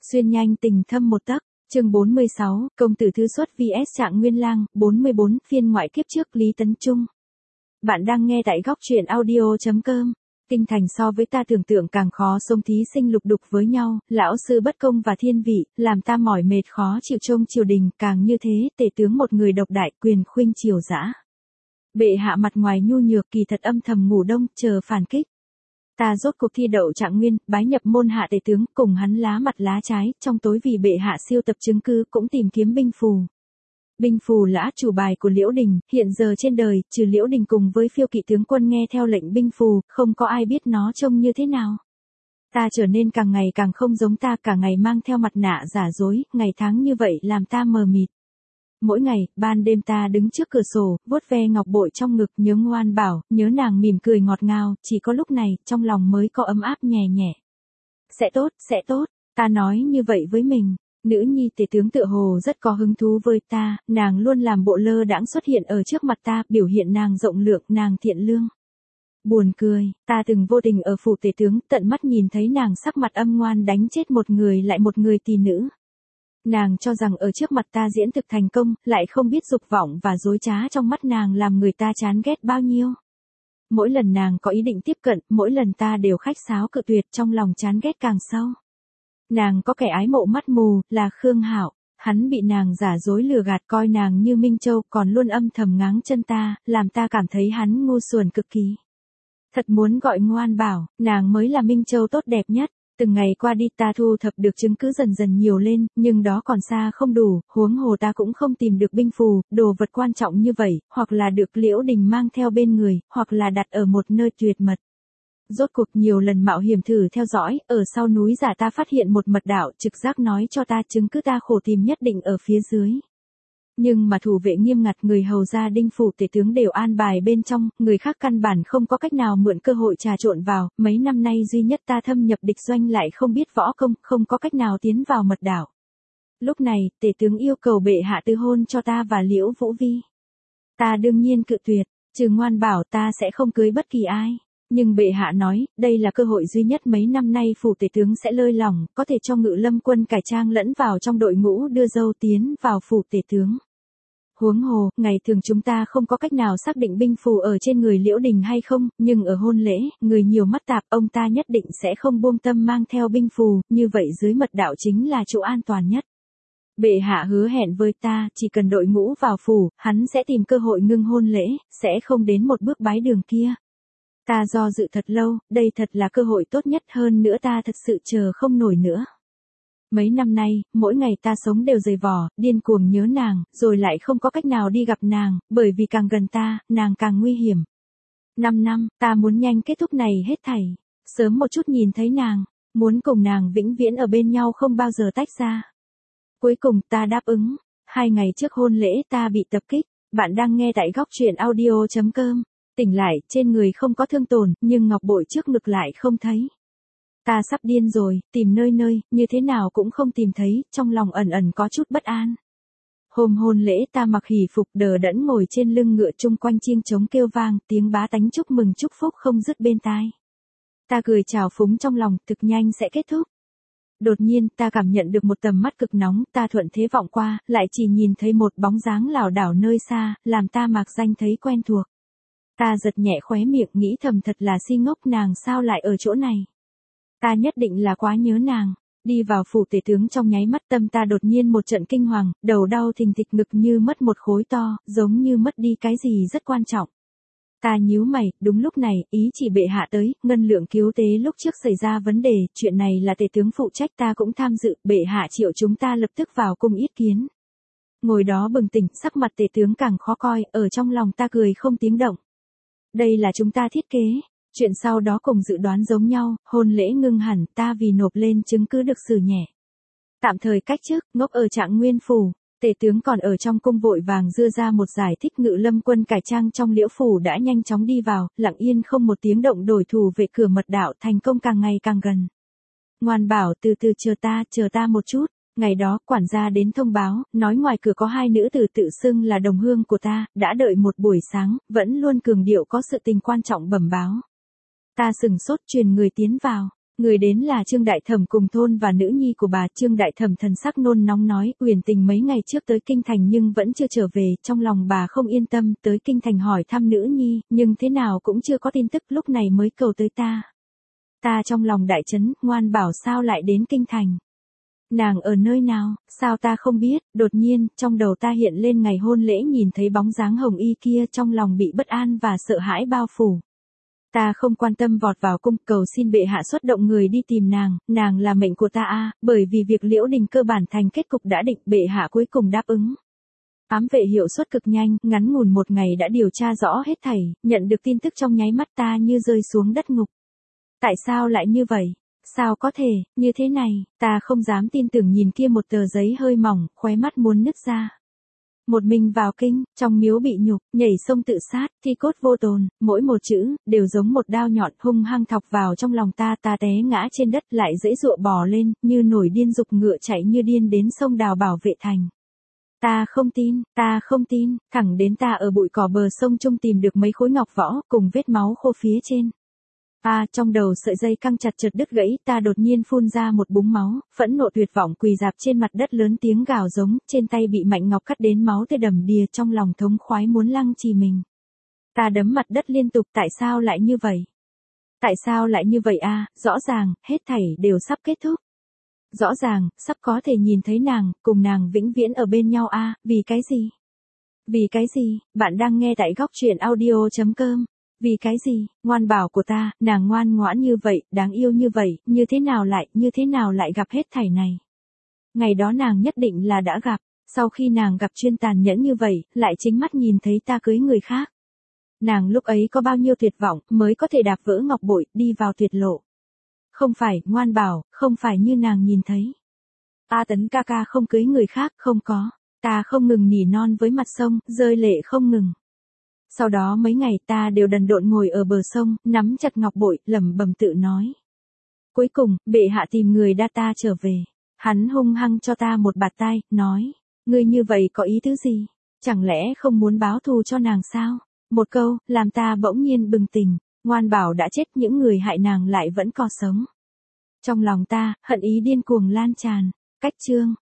Xuyên nhanh tình thâm một tấc, chương 46, công tử thư xuất vs Trạng Nguyên Lang, 44, phiên ngoại kiếp trước Lý Tấn Trung. Bạn đang nghe tại góc truyện audio.com. Kinh thành so với ta tưởng tượng càng khó, sông thí sinh lục đục với nhau, lão sư bất công và thiên vị, làm ta mỏi mệt khó chịu trông triều đình, càng như thế, tể tướng một người độc đại, quyền khuynh triều dã. Bệ hạ mặt ngoài nhu nhược, kỳ thật âm thầm ngủ đông, chờ phản kích. Ta rốt cuộc thi đậu Trạng Nguyên, bái nhập môn hạ tể tướng, cùng hắn lá mặt lá trái, trong tối vì bệ hạ siêu tập chứng cứ cũng tìm kiếm binh phù. Binh phù là át chủ bài của Liễu Đình, hiện giờ trên đời, trừ Liễu Đình cùng với phiêu kỵ tướng quân nghe theo lệnh binh phù, không có ai biết nó trông như thế nào. Ta trở nên càng ngày càng không giống ta, cả ngày mang theo mặt nạ giả dối, ngày tháng như vậy làm ta mờ mịt. Mỗi ngày, ban đêm ta đứng trước cửa sổ, vuốt ve ngọc bội trong ngực, nhớ Ngoan Bảo, nhớ nàng mỉm cười ngọt ngào, chỉ có lúc này, trong lòng mới có ấm áp nhẹ nhẹ. Sẽ tốt, ta nói như vậy với mình. Nữ nhi tể tướng tựa hồ rất có hứng thú với ta, nàng luôn làm bộ lơ đãng xuất hiện ở trước mặt ta, biểu hiện nàng rộng lượng, nàng thiện lương. Buồn cười, ta từng vô tình ở phủ tể tướng, tận mắt nhìn thấy nàng sắc mặt âm ngoan đánh chết một người lại một người tỳ nữ. Nàng cho rằng ở trước mặt ta diễn thực thành công, lại không biết dục vọng và dối trá trong mắt nàng làm người ta chán ghét bao nhiêu. Mỗi lần nàng có ý định tiếp cận, mỗi lần ta đều khách sáo cự tuyệt, trong lòng chán ghét càng sâu. Nàng có kẻ ái mộ mắt mù, là Khương Hạo, hắn bị nàng giả dối lừa gạt, coi nàng như Minh Châu, còn luôn âm thầm ngáng chân ta, làm ta cảm thấy hắn ngu xuẩn cực kỳ. Thật muốn gọi Ngoan Bảo, nàng mới là Minh Châu tốt đẹp nhất. Từng ngày qua đi ta thu thập được chứng cứ dần dần nhiều lên, nhưng đó còn xa không đủ, huống hồ ta cũng không tìm được binh phù, đồ vật quan trọng như vậy, hoặc là được Liễu Đình mang theo bên người, hoặc là đặt ở một nơi tuyệt mật. Rốt cuộc nhiều lần mạo hiểm thử theo dõi, ở sau núi giả ta phát hiện một mật đạo, trực giác nói cho ta chứng cứ ta khổ tìm nhất định ở phía dưới. Nhưng mà thủ vệ nghiêm ngặt, người hầu gia Đinh phủ tể tướng đều an bài bên trong, người khác căn bản không có cách nào mượn cơ hội trà trộn vào, mấy năm nay duy nhất ta thâm nhập địch doanh lại không biết võ công, không có cách nào tiến vào mật đảo. Lúc này, tể tướng yêu cầu bệ hạ tư hôn cho ta và Liễu Vũ Vi. Ta đương nhiên cự tuyệt, trừ Ngoan Bảo ta sẽ không cưới bất kỳ ai. Nhưng bệ hạ nói, đây là cơ hội duy nhất mấy năm nay phủ tể tướng sẽ lơi lỏng, có thể cho Ngự Lâm quân cải trang lẫn vào trong đội ngũ đưa dâu tiến vào phủ tể tướng. Huống hồ, ngày thường chúng ta không có cách nào xác định binh phù ở trên người Liễu Đình hay không, nhưng ở hôn lễ, người nhiều mắt tạp, ông ta nhất định sẽ không buông tâm mang theo binh phù, như vậy dưới mật đạo chính là chỗ an toàn nhất. Bệ hạ hứa hẹn với ta, chỉ cần đội ngũ vào phủ, hắn sẽ tìm cơ hội ngưng hôn lễ, sẽ không đến một bước bái đường kia. Ta do dự thật lâu, đây thật là cơ hội tốt nhất, hơn nữa ta thật sự chờ không nổi nữa. Mấy năm nay, mỗi ngày ta sống đều dày vò, điên cuồng nhớ nàng, rồi lại không có cách nào đi gặp nàng, bởi vì càng gần ta, nàng càng nguy hiểm. 5 năm, ta muốn nhanh kết thúc này hết thảy, sớm một chút nhìn thấy nàng, muốn cùng nàng vĩnh viễn ở bên nhau không bao giờ tách ra. Cuối cùng ta đáp ứng, 2 ngày trước hôn lễ ta bị tập kích, bạn đang nghe tại góc truyện audio.com. Tỉnh lại, trên người không có thương tổn, nhưng ngọc bội trước ngực lại không thấy. Ta sắp điên rồi, tìm nơi nơi, như thế nào cũng không tìm thấy, trong lòng ẩn ẩn có chút bất an. Hôm hôn lễ ta mặc hỷ phục đờ đẫn ngồi trên lưng ngựa, chung quanh chiêng trống kêu vang, tiếng bá tánh chúc mừng chúc phúc không dứt bên tai. Ta cười trào phúng trong lòng, thực nhanh sẽ kết thúc. Đột nhiên, ta cảm nhận được một tầm mắt cực nóng, ta thuận thế vọng qua, lại chỉ nhìn thấy một bóng dáng lảo đảo nơi xa, làm ta mạc danh thấy quen thuộc. Ta giật nhẹ khóe miệng, nghĩ thầm thật là si ngốc, nàng sao lại ở chỗ này. Ta nhất định là quá nhớ nàng. Đi vào phủ tể tướng trong nháy mắt, tâm ta đột nhiên một trận kinh hoàng, đầu đau thình thịch, ngực như mất một khối to, giống như mất đi cái gì rất quan trọng. Ta nhíu mày, đúng lúc này, ý chỉ bệ hạ tới, ngân lượng cứu tế lúc trước xảy ra vấn đề, chuyện này là tể tướng phụ trách, ta cũng tham dự, bệ hạ triệu chúng ta lập tức vào cung yết kiến. Ngồi đó bừng tỉnh, sắc mặt tể tướng càng khó coi, ở trong lòng ta cười không tiếng động. Đây là chúng ta thiết kế. Chuyện sau đó cùng dự đoán giống nhau, hôn lễ ngưng hẳn, ta vì nộp lên chứng cứ được xử nhẹ. Tạm thời cách chức, ngốc ở Trạng Nguyên phủ, tể tướng còn ở trong cung vội vàng đưa ra một giải thích. Ngự Lâm quân cải trang trong Liễu phủ đã nhanh chóng đi vào, lặng yên không một tiếng động đổi thủ vệ cửa mật đạo, thành công càng ngày càng gần. Ngoan Bảo từ từ chờ ta một chút. Ngày đó, quản gia đến thông báo, nói ngoài cửa có 2 nữ tử tự xưng là đồng hương của ta, đã đợi một buổi sáng, vẫn luôn cường điệu có sự tình quan trọng bẩm báo. Ta sừng sốt, truyền người tiến vào. Người đến là Trương Đại Thẩm cùng thôn và nữ nhi của bà. Trương Đại Thẩm thần sắc nôn nóng nói, Uyển Tình mấy ngày trước tới Kinh Thành nhưng vẫn chưa trở về, trong lòng bà không yên tâm, tới Kinh Thành hỏi thăm nữ nhi, nhưng thế nào cũng chưa có tin tức, lúc này mới cầu tới ta. Ta trong lòng đại chấn, ngoan bảo sao lại đến Kinh Thành. Nàng ở nơi nào, sao ta không biết, đột nhiên, trong đầu ta hiện lên ngày hôn lễ nhìn thấy bóng dáng hồng y kia, trong lòng bị bất an và sợ hãi bao phủ. Ta không quan tâm vọt vào cung cầu xin bệ hạ xuất động người đi tìm nàng là mệnh của ta a, bởi vì việc Liễu Đình cơ bản thành kết cục đã định, bệ hạ cuối cùng đáp ứng. Ám vệ hiệu suất cực nhanh, ngắn ngủn một ngày đã điều tra rõ hết thảy, nhận được tin tức trong nháy mắt ta như rơi xuống đất ngục. Tại sao lại như vậy? Sao có thể, như thế này, ta không dám tin tưởng nhìn kia một tờ giấy hơi mỏng, khóe mắt muốn nứt ra. Một mình vào kinh, trong miếu bị nhục, nhảy sông tự sát, thi cốt vô tồn, mỗi một chữ, đều giống một đao nhọn hung hăng thọc vào trong lòng ta té ngã trên đất lại dãy dụa bò lên, như nổi điên dục ngựa chạy như điên đến sông Đào bảo vệ thành. Ta không tin, thẳng đến ta ở bụi cỏ bờ sông trung tìm được mấy khối ngọc võ, cùng vết máu khô phía trên. Trong đầu sợi dây căng chặt chợt đứt gãy, ta đột nhiên phun ra một búng máu, phẫn nộ tuyệt vọng quỳ rạp trên mặt đất lớn tiếng gào giống, trên tay bị Mạnh Ngọc cắt đến máu tươi đầm đìa, trong lòng thống khoái muốn lăng trì mình. Ta đấm mặt đất liên tục, tại sao lại như vậy? Tại sao lại như vậy rõ ràng, hết thảy đều sắp kết thúc. Rõ ràng, sắp có thể nhìn thấy nàng, cùng nàng vĩnh viễn ở bên nhau vì cái gì? Vì cái gì? Bạn đang nghe tại góc truyện audio.com. Vì cái gì, ngoan bảo của ta, nàng ngoan ngoãn như vậy, đáng yêu như vậy, như thế nào lại gặp hết thảy này. Ngày đó nàng nhất định là đã gặp, sau khi nàng gặp chuyên tàn nhẫn như vậy, lại chính mắt nhìn thấy ta cưới người khác. Nàng lúc ấy có bao nhiêu tuyệt vọng, mới có thể đạp vỡ ngọc bội, đi vào tuyệt lộ. Không phải, ngoan bảo, không phải như nàng nhìn thấy. Tấn ca ca không cưới người khác, không có. Ta không ngừng nỉ non với mặt sông, rơi lệ không ngừng. Sau đó mấy ngày ta đều đần độn ngồi ở bờ sông, nắm chặt ngọc bội, lẩm bẩm tự nói. Cuối cùng, bệ hạ tìm người đa ta trở về. Hắn hung hăng cho ta một bạt tai, nói. Ngươi như vậy có ý tứ gì? Chẳng lẽ không muốn báo thù cho nàng sao? Một câu, làm ta bỗng nhiên bừng tỉnh. Ngoan bảo đã chết, những người hại nàng lại vẫn còn sống. Trong lòng ta, hận ý điên cuồng lan tràn. Cách chương.